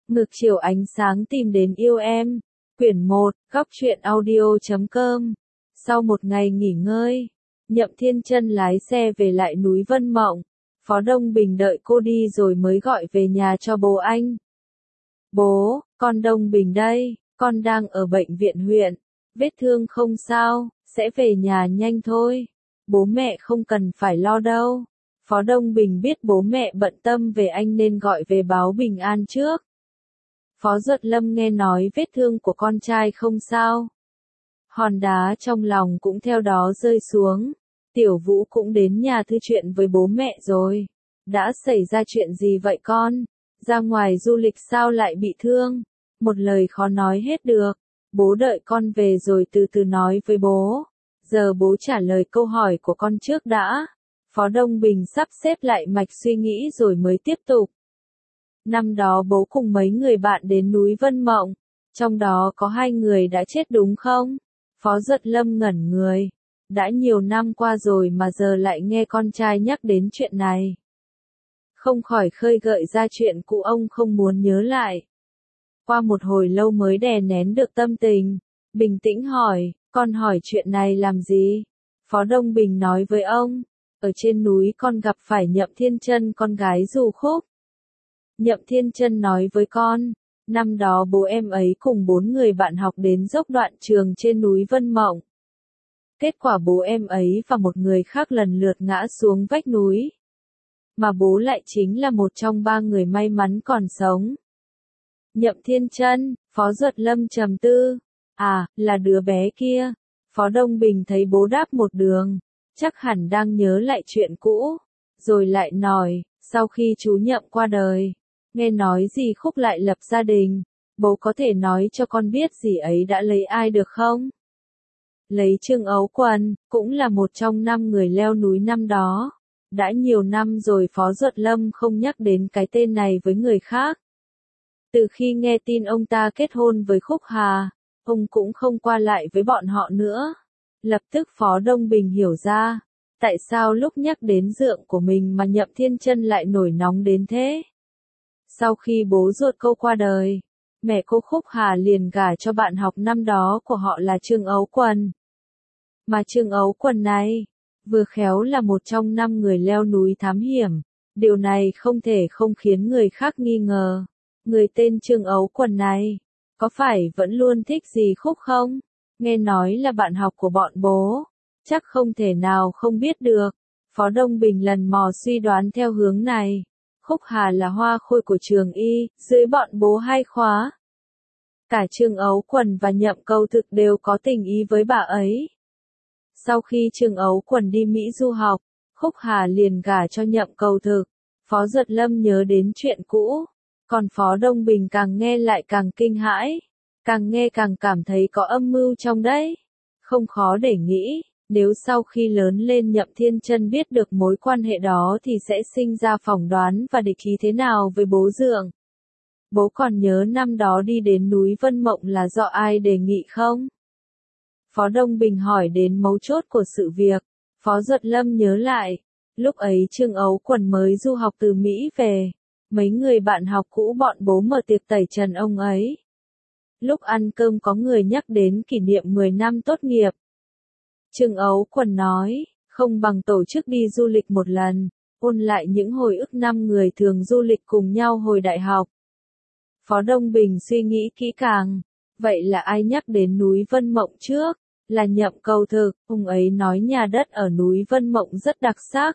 Ngược chiều ánh sáng tìm đến yêu em. Quyển 1, góc truyện audio.com. Sau một ngày nghỉ ngơi, Nhậm Thiên Chân lái xe về lại núi Vân Mộng. Phó Đông Bình đợi cô đi rồi mới gọi về nhà cho bố anh. Bố, con Đông Bình đây, con đang ở bệnh viện huyện. Vết thương không sao, sẽ về nhà nhanh thôi. Bố mẹ không cần phải lo đâu. Phó Đông Bình biết bố mẹ bận tâm về anh nên gọi về báo bình an trước. Phó Duật Lâm nghe nói vết thương của con trai không sao. Hòn đá trong lòng cũng theo đó rơi xuống. Tiểu Vũ cũng đến nhà thư chuyện với bố mẹ rồi. Đã xảy ra chuyện gì vậy con? Ra ngoài du lịch sao lại bị thương? Một lời khó nói hết được. Bố đợi con về rồi từ từ nói với bố. Giờ bố trả lời câu hỏi của con trước đã. Phó Đông Bình sắp xếp lại mạch suy nghĩ rồi mới tiếp tục. Năm đó bố cùng mấy người bạn đến núi Vân Mộng. Trong đó có 2 người đã chết đúng không? Phó Duật Lâm ngẩn người. Đã nhiều năm qua rồi mà giờ lại nghe con trai nhắc đến chuyện này. Không khỏi khơi gợi ra chuyện cũ ông không muốn nhớ lại. Qua một hồi lâu mới đè nén được tâm tình. Bình tĩnh hỏi, con hỏi chuyện này làm gì? Phó Đông Bình nói với ông. Ở trên núi con gặp phải Nhậm Thiên Chân con gái Du Khúc. Nhậm Thiên Chân nói với con, năm đó bố em ấy cùng 4 người bạn học đến dốc đoạn trường trên núi Vân Mộng. Kết quả bố em ấy và một người khác lần lượt ngã xuống vách núi. Mà bố lại chính là một trong 3 người may mắn còn sống. Nhậm Thiên Chân, Phó Duật Lâm trầm tư. À, là đứa bé kia. Phó Đông Bình thấy bố đáp một đường. Chắc hẳn đang nhớ lại chuyện cũ. Rồi lại nói, sau khi chú Nhậm qua đời. Nghe nói dì Khúc lại lập gia đình. Bố có thể nói cho con biết dì ấy đã lấy ai được không? Lấy Trương Ấu Quần, cũng là một trong 5 người leo núi năm đó. Đã nhiều năm rồi Phó Duật Lâm không nhắc đến cái tên này với người khác. Từ khi nghe tin ông ta kết hôn với Khúc Hà, ông cũng không qua lại với bọn họ nữa. Lập tức Phó Đông Bình hiểu ra, tại sao lúc nhắc đến dượng của mình mà Nhậm Thiên Chân lại nổi nóng đến thế. Sau khi bố ruột cô qua đời, mẹ cô Khúc Hà liền gả cho bạn học năm đó của họ là Trương Ấu Quần. Mà Trương Ấu Quần này, vừa khéo là một trong 5 người leo núi thám hiểm. Điều này không thể không khiến người khác nghi ngờ. Người tên Trương Ấu Quần này, có phải vẫn luôn thích dì Khúc không? Nghe nói là bạn học của bọn bố. Chắc không thể nào không biết được. Phó Đông Bình lần mò suy đoán theo hướng này. Khúc Hà là hoa khôi của trường y, dưới bọn bố 2 khóa. Cả Trương Ấu Quần và Nhậm Câu Thực đều có tình ý với bà ấy. Sau khi Trương Ấu Quần đi Mỹ du học, Khúc Hà liền gả cho Nhậm Câu Thực. Phó Duật Lâm nhớ đến chuyện cũ. Còn Phó Đông Bình càng nghe lại càng kinh hãi. Càng nghe càng cảm thấy có âm mưu trong đấy. Không khó để nghĩ. Nếu sau khi lớn lên Nhậm Thiên Chân biết được mối quan hệ đó thì sẽ sinh ra phỏng đoán và địch ý thế nào với bố dượng. Bố còn nhớ năm đó đi đến núi Vân Mộng là do ai đề nghị không? Phó Đông Bình hỏi đến mấu chốt của sự việc. Phó Duật Lâm nhớ lại. Lúc ấy Trương Ấu Quần mới du học từ Mỹ về. Mấy người bạn học cũ bọn bố mở tiệc tẩy trần ông ấy. Lúc ăn cơm có người nhắc đến kỷ niệm 10 năm tốt nghiệp. Trương Ấu Quần nói, không bằng tổ chức đi du lịch một lần, ôn lại những hồi ức 5 người thường du lịch cùng nhau hồi đại học. Phó Đông Bình suy nghĩ kỹ càng, vậy là ai nhắc đến núi Vân Mộng trước? Là Nhậm Câu Thực, ông ấy nói nhà đất ở núi Vân Mộng rất đặc sắc.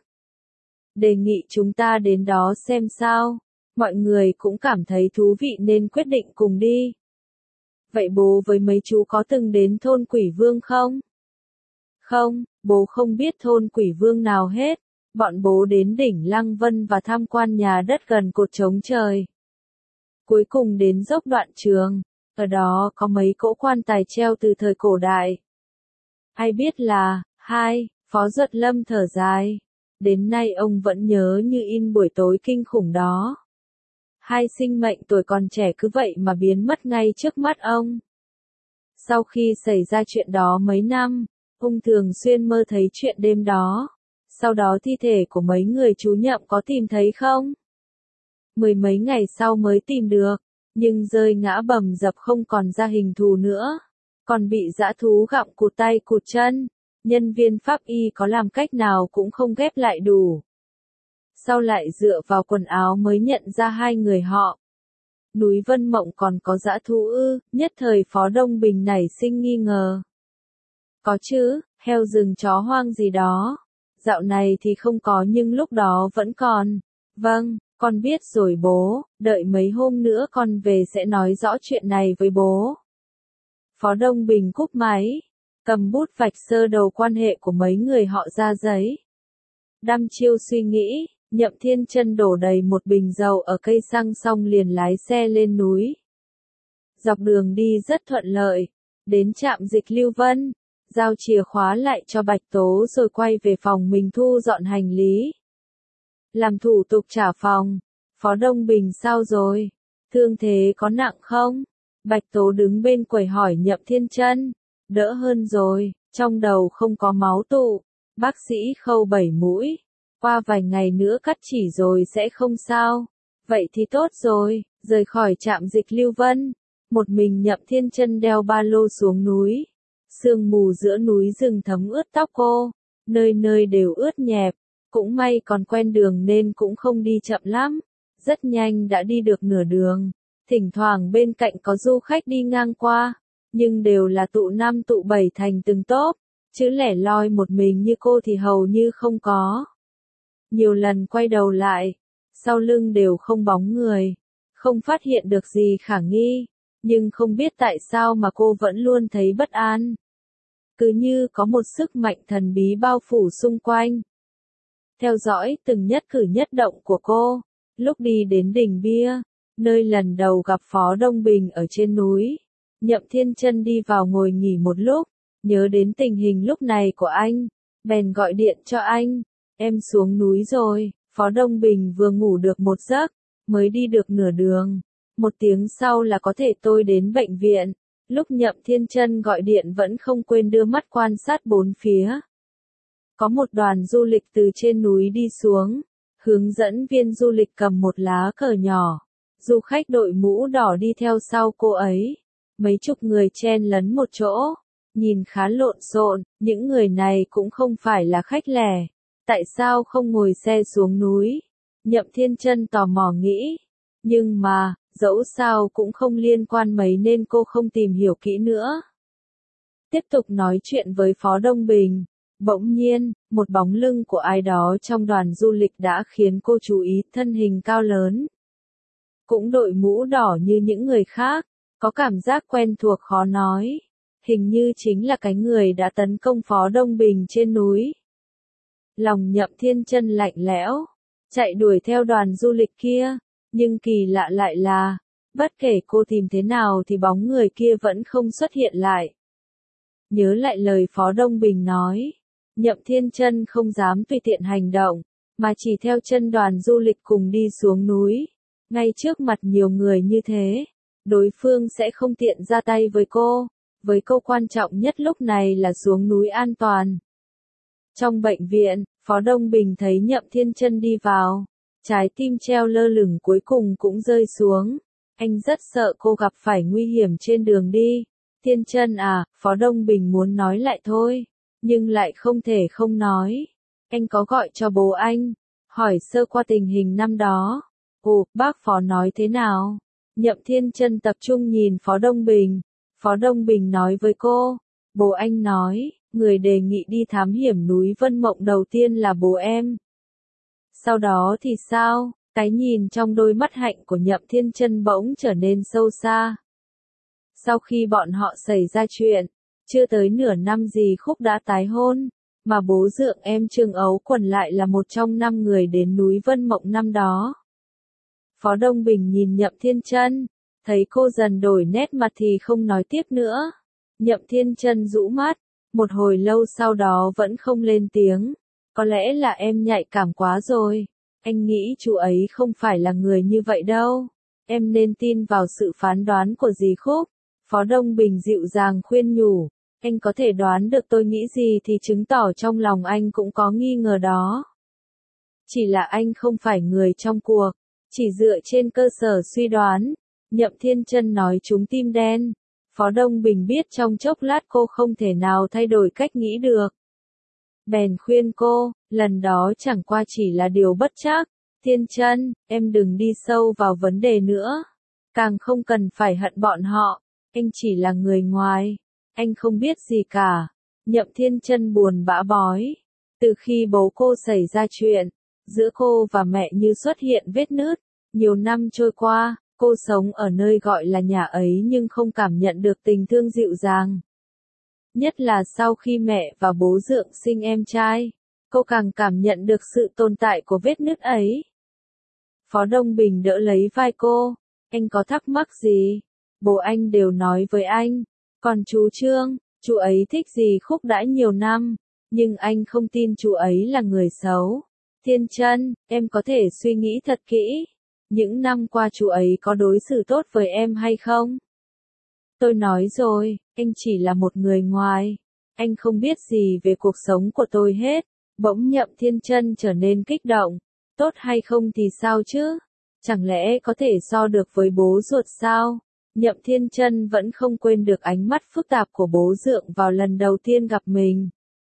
Đề nghị chúng ta đến đó xem sao, mọi người cũng cảm thấy thú vị nên quyết định cùng đi. Vậy bố với mấy chú có từng đến thôn Quỷ Vương không? Không, bố không biết thôn Quỷ Vương nào hết. Bọn bố đến đỉnh Lăng Vân và tham quan nhà đất gần cột trống trời. Cuối cùng đến dốc đoạn trường, ở đó có mấy cỗ quan tài treo từ thời cổ đại. Ai biết là, Phó Duật Lâm thở dài. Đến nay ông vẫn nhớ như in buổi tối kinh khủng đó. 2 sinh mệnh tuổi còn trẻ cứ vậy mà biến mất ngay trước mắt ông. Sau khi xảy ra chuyện đó mấy năm, ông thường xuyên mơ thấy chuyện đêm đó. Sau đó thi thể của mấy người chú Nhậm có tìm thấy không? 10 mấy ngày sau mới tìm được. nhưng rơi ngã bầm dập không còn ra hình thù nữa, còn bị dã thú gặm cụt tay cụt chân, nhân viên pháp y có làm cách nào cũng không ghép lại đủ. Sau lại dựa vào quần áo mới nhận ra hai người họ. Núi Vân Mộng còn có dã thú ư? Nhất thời Phó Đông Bình nảy sinh nghi ngờ. Có chứ, heo rừng chó hoang gì đó. Dạo này thì không có nhưng lúc đó vẫn còn. Vâng, con biết rồi bố, đợi mấy hôm nữa con về sẽ nói rõ chuyện này với bố. Phó Đông Bình cúp máy, cầm bút vạch sơ đầu quan hệ của mấy người họ ra giấy. Đăm chiêu suy nghĩ, Nhậm Thiên Chân đổ đầy một bình dầu ở cây xăng xong liền lái xe lên núi. Dọc đường đi rất thuận lợi, đến trạm dịch Lưu Vân, giao chìa khóa lại cho Bạch Tố rồi quay về phòng mình thu dọn hành lý. Làm thủ tục trả phòng, Phó Đông Bình sao rồi? Thương thế có nặng không? Bạch Tố đứng bên quầy hỏi Nhậm Thiên Chân. Đỡ hơn rồi, trong đầu không có máu tụ. Bác sĩ khâu 7 mũi. Qua vài ngày nữa cắt chỉ rồi sẽ không sao. Vậy thì tốt rồi, rời khỏi trạm dịch Lưu Vân. Một mình Nhậm Thiên Chân đeo ba lô xuống núi. Sương mù giữa núi rừng thấm ướt tóc cô. Nơi nơi đều ướt nhẹp. Cũng may còn quen đường nên cũng không đi chậm lắm. Rất nhanh đã đi được nửa đường. Thỉnh thoảng bên cạnh có du khách đi ngang qua. Nhưng đều là tụ 5 tụ 7 thành từng tốp. Chứ lẻ loi một mình như cô thì hầu như không có. Nhiều lần quay đầu lại. Sau lưng đều không bóng người. Không phát hiện được gì khả nghi. Nhưng không biết tại sao mà cô vẫn luôn thấy bất an. Cứ như có một sức mạnh thần bí bao phủ xung quanh. Theo dõi từng nhất cử nhất động của cô. Lúc đi đến đỉnh bia, nơi lần đầu gặp Phó Đông Bình ở trên núi. Nhậm Thiên Chân đi vào ngồi nghỉ một lúc, nhớ đến tình hình lúc này của anh, bèn gọi điện cho anh. Em xuống núi rồi, Phó Đông Bình vừa ngủ được một giấc, mới đi được nửa đường. 1 tiếng sau là có thể tôi đến bệnh viện. Lúc Nhậm Thiên Chân gọi điện vẫn không quên đưa mắt quan sát bốn phía. Có một đoàn du lịch từ trên núi đi xuống. Hướng dẫn viên du lịch cầm một lá cờ nhỏ. Du khách đội mũ đỏ đi theo sau cô ấy. Mấy chục người chen lấn một chỗ. Nhìn khá lộn xộn, những người này cũng không phải là khách lẻ. Tại sao không ngồi xe xuống núi? Nhậm Thiên Chân tò mò nghĩ. Nhưng mà, dẫu sao cũng không liên quan mấy nên cô không tìm hiểu kỹ nữa. Tiếp tục nói chuyện với Phó Đông Bình. Bỗng nhiên, một bóng lưng của ai đó trong đoàn du lịch đã khiến cô chú ý, thân hình cao lớn. Cũng đội mũ đỏ như những người khác, có cảm giác quen thuộc khó nói. Hình như chính là cái người đã tấn công Phó Đông Bình trên núi. Lòng Nhậm Thiên Chân lạnh lẽo, chạy đuổi theo đoàn du lịch kia, nhưng kỳ lạ lại là, bất kể cô tìm thế nào thì bóng người kia vẫn không xuất hiện lại. Nhớ lại lời Phó Đông Bình nói. Nhậm Thiên Chân không dám tùy tiện hành động, mà chỉ theo chân đoàn du lịch cùng đi xuống núi. Ngay trước mặt nhiều người như thế, đối phương sẽ không tiện ra tay với cô. Với câu quan trọng nhất lúc này là xuống núi an toàn. Trong bệnh viện, Phó Đông Bình thấy Nhậm Thiên Chân đi vào. Trái tim treo lơ lửng cuối cùng cũng rơi xuống. Anh rất sợ cô gặp phải nguy hiểm trên đường đi. Thiên Chân à, Phó Đông Bình muốn nói lại thôi. Nhưng lại không thể không nói. Anh có gọi cho bố anh, hỏi sơ qua tình hình năm đó. Ồ, bác Phó nói thế nào? Nhậm Thiên Chân tập trung nhìn Phó Đông Bình. Phó Đông Bình nói với cô. Bố anh nói, người đề nghị đi thám hiểm núi Vân Mộng đầu tiên là bố em. Sau đó thì sao? Cái nhìn trong đôi mắt hạnh của Nhậm Thiên Chân bỗng trở nên sâu xa. Sau khi bọn họ xảy ra chuyện, chưa tới nửa năm gì Khúc đã tái hôn, mà bố dượng em Trương Ấu Quần lại là một trong 5 người đến núi Vân Mộng năm đó. Phó Đông Bình nhìn Nhậm Thiên Chân, thấy cô dần đổi nét mặt thì không nói tiếp nữa. Nhậm Thiên Chân rũ mắt, một hồi lâu sau đó vẫn không lên tiếng. Có lẽ là em nhạy cảm quá rồi. Anh nghĩ chú ấy không phải là người như vậy đâu. Em nên tin vào sự phán đoán của dì Khúc. Phó Đông Bình dịu dàng khuyên nhủ. Anh có thể đoán được tôi nghĩ gì thì chứng tỏ trong lòng anh cũng có nghi ngờ đó. Chỉ là anh không phải người trong cuộc. Chỉ dựa trên cơ sở suy đoán. Nhậm Thiên Chân nói trúng tim đen. Phó Đông Bình biết trong chốc lát cô không thể nào thay đổi cách nghĩ được. Bèn khuyên cô, lần đó chẳng qua chỉ là điều bất trắc. Thiên Chân, em đừng đi sâu vào vấn đề nữa. Càng không cần phải hận bọn họ. Anh chỉ là người ngoài. Anh không biết gì cả. Nhậm Thiên Chân buồn bã bói. Từ khi bố cô xảy ra chuyện, giữa cô và mẹ như xuất hiện vết nứt. Nhiều năm trôi qua, cô sống ở nơi gọi là nhà ấy nhưng không cảm nhận được tình thương dịu dàng. Nhất là sau khi mẹ và bố dượng sinh em trai, cô càng cảm nhận được sự tồn tại của vết nứt ấy. Phó Đông Bình đỡ lấy vai cô, anh có thắc mắc gì? Bố anh đều nói với anh, còn chú Trương, chú ấy thích Dì Khúc đã nhiều năm, nhưng anh không tin chú ấy là người xấu. Thiên Chân, em có thể suy nghĩ thật kỹ, những năm qua chú ấy có đối xử tốt với em hay không? Tôi nói rồi, anh chỉ là một người ngoài, anh không biết gì về cuộc sống của tôi hết. Bỗng Nhậm Thiên Chân trở nên kích động, tốt hay không thì sao chứ? Chẳng lẽ có thể so được với bố ruột sao? Nhậm Thiên Chân vẫn không quên được ánh mắt phức tạp của bố dượng vào lần đầu tiên gặp mình.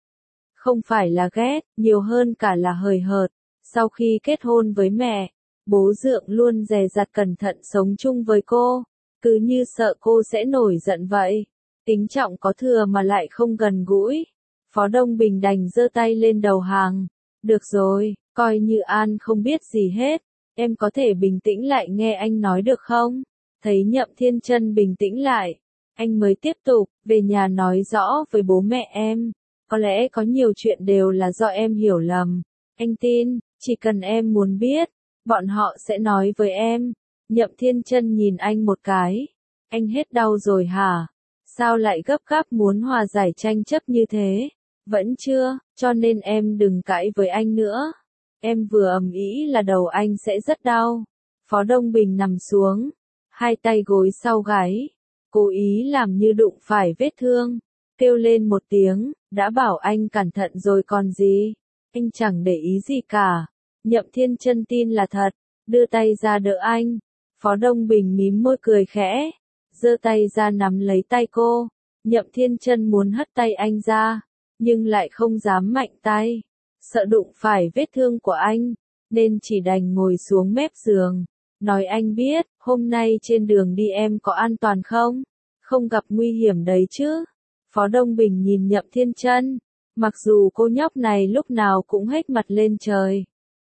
Không phải là ghét, nhiều hơn cả là hời hợt. Sau khi kết hôn với mẹ, bố dượng luôn dè dặt cẩn thận sống chung với cô, cứ như sợ cô sẽ nổi giận vậy. Tính trọng có thừa mà lại không gần gũi. Phó Đông Bình đành giơ tay lên đầu hàng. Được rồi, coi như An không biết gì hết. Em có thể bình tĩnh lại nghe anh nói được không? Thấy Nhậm Thiên Chân bình tĩnh lại, anh mới tiếp tục, về nhà nói rõ với bố mẹ em. Có lẽ có nhiều chuyện đều là do em hiểu lầm. Anh tin, chỉ cần em muốn biết, bọn họ sẽ nói với em. Nhậm Thiên Chân nhìn anh một cái. Anh hết đau rồi hả? Sao lại gấp gáp muốn hòa giải tranh chấp như thế? Vẫn chưa, cho nên em đừng cãi với anh nữa. Em vừa ầm ĩ là đầu anh sẽ rất đau. Phó Đông Bình nằm xuống, hai tay gối sau gáy, cố ý làm như đụng phải vết thương, kêu lên một tiếng, đã bảo anh cẩn thận rồi còn gì. Anh chẳng để ý gì cả. Nhậm Thiên Chân tin là thật, đưa tay ra đỡ anh. Phó Đông Bình mím môi cười khẽ, giơ tay ra nắm lấy tay cô. Nhậm Thiên Chân muốn hất tay anh ra, nhưng lại không dám mạnh tay, sợ đụng phải vết thương của anh, nên chỉ đành ngồi xuống mép giường, nói anh biết, hôm nay trên đường đi em có an toàn không? Không gặp nguy hiểm đấy chứ? Phó Đông Bình nhìn Nhậm Thiên Chân, mặc dù cô nhóc này lúc nào cũng hết mặt lên trời.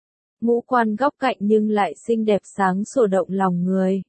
Ngũ quan góc cạnh nhưng lại xinh đẹp sáng sủa động lòng người.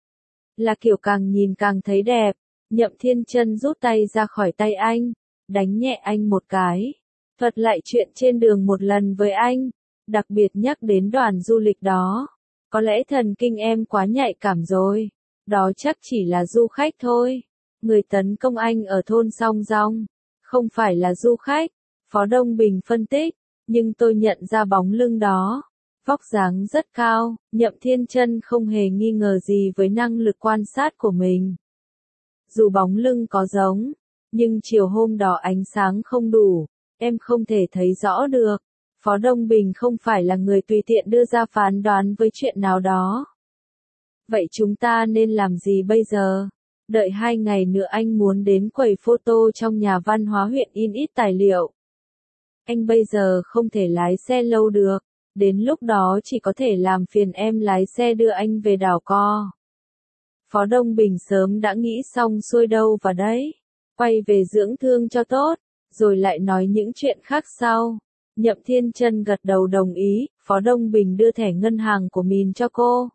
Là kiểu càng nhìn càng thấy đẹp. Nhậm Thiên Chân rút tay ra khỏi tay anh, đánh nhẹ anh một cái, thuật lại chuyện trên đường một lần với anh, đặc biệt nhắc đến đoàn du lịch đó. Có lẽ thần kinh em quá nhạy cảm rồi, đó chắc chỉ là du khách thôi. Người tấn công anh ở thôn Song Rong, không phải là du khách. Phó Đông Bình phân tích, nhưng tôi nhận ra bóng lưng đó. Vóc dáng rất cao, Nhậm Thiên Chân không hề nghi ngờ gì với năng lực quan sát của mình. Dù bóng lưng có giống, nhưng chiều hôm đó ánh sáng không đủ, em không thể thấy rõ được. Phó Đông Bình không phải là người tùy tiện đưa ra phán đoán với chuyện nào đó. Vậy chúng ta nên làm gì bây giờ? Đợi 2 ngày nữa anh muốn đến quầy photo trong nhà văn hóa huyện in ít tài liệu. Anh bây giờ không thể lái xe lâu được, đến lúc đó chỉ có thể làm phiền em lái xe đưa anh về đảo Co. Phó Đông Bình sớm đã nghĩ xong xuôi đâu vào đấy, quay về dưỡng thương cho tốt, rồi lại nói những chuyện khác sau. Nhậm Thiên Chân gật đầu đồng ý, Phó Đông Bình đưa thẻ ngân hàng của mình cho cô.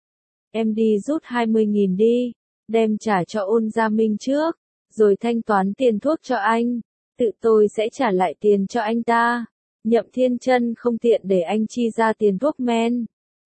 Em đi rút 20.000 đi, đem trả cho Ôn Gia Minh trước, rồi thanh toán tiền thuốc cho anh, tự tôi sẽ trả lại tiền cho anh ta. Nhậm Thiên Chân không tiện để anh chi ra tiền thuốc men.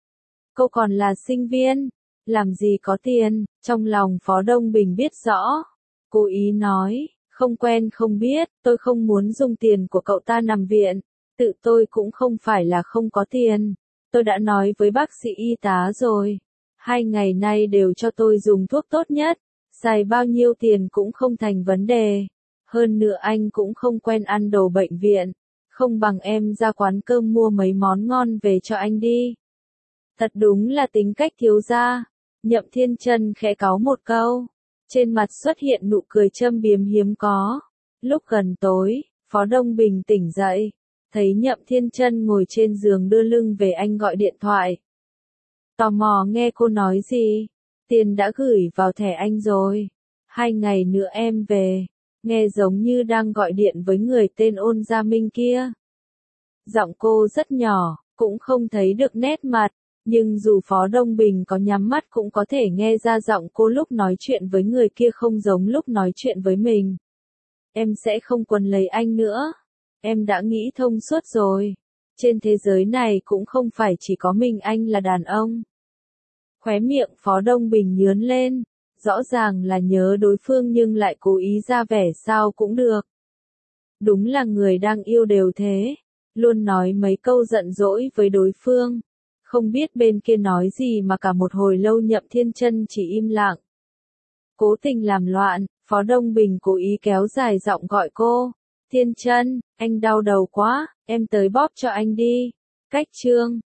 Cô còn là sinh viên, làm gì có tiền, trong lòng Phó Đông Bình biết rõ. Cố ý nói, không quen không biết, tôi không muốn dùng tiền của cậu ta nằm viện, tự tôi cũng không phải là không có tiền. Tôi đã nói với bác sĩ y tá rồi, 2 ngày nay đều cho tôi dùng thuốc tốt nhất, xài bao nhiêu tiền cũng không thành vấn đề. Hơn nữa anh cũng không quen ăn đồ bệnh viện, không bằng em ra quán cơm mua mấy món ngon về cho anh đi. Thật đúng là tính cách thiếu gia. Nhậm Thiên Chân khẽ cáu một câu. Trên mặt xuất hiện nụ cười châm biếm hiếm có. Lúc gần tối, Phó Đông Bình tỉnh dậy. Thấy Nhậm Thiên Chân ngồi trên giường đưa lưng về anh gọi điện thoại. Tò mò nghe cô nói gì. Tiền đã gửi vào thẻ anh rồi. 2 ngày nữa em về. Nghe giống như đang gọi điện với người tên Ôn Gia Minh kia. Giọng cô rất nhỏ, cũng không thấy được nét mặt. Nhưng dù Phó Đông Bình có nhắm mắt cũng có thể nghe ra giọng cô lúc nói chuyện với người kia không giống lúc nói chuyện với mình. Em sẽ không quấn lấy anh nữa. Em đã nghĩ thông suốt rồi. Trên thế giới này cũng không phải chỉ có mình anh là đàn ông. Khóe miệng Phó Đông Bình nhướn lên. Rõ ràng là nhớ đối phương nhưng lại cố ý ra vẻ sao cũng được. Đúng là người đang yêu đều thế. Luôn nói mấy câu giận dỗi với đối phương. Không biết bên kia nói gì mà cả một hồi lâu Nhậm Thiên Chân chỉ im lặng. Cố tình làm loạn, Phó Đông Bình cố ý kéo dài giọng gọi cô. Thiên Chân, anh đau đầu quá, em tới bóp cho anh đi. Cách chương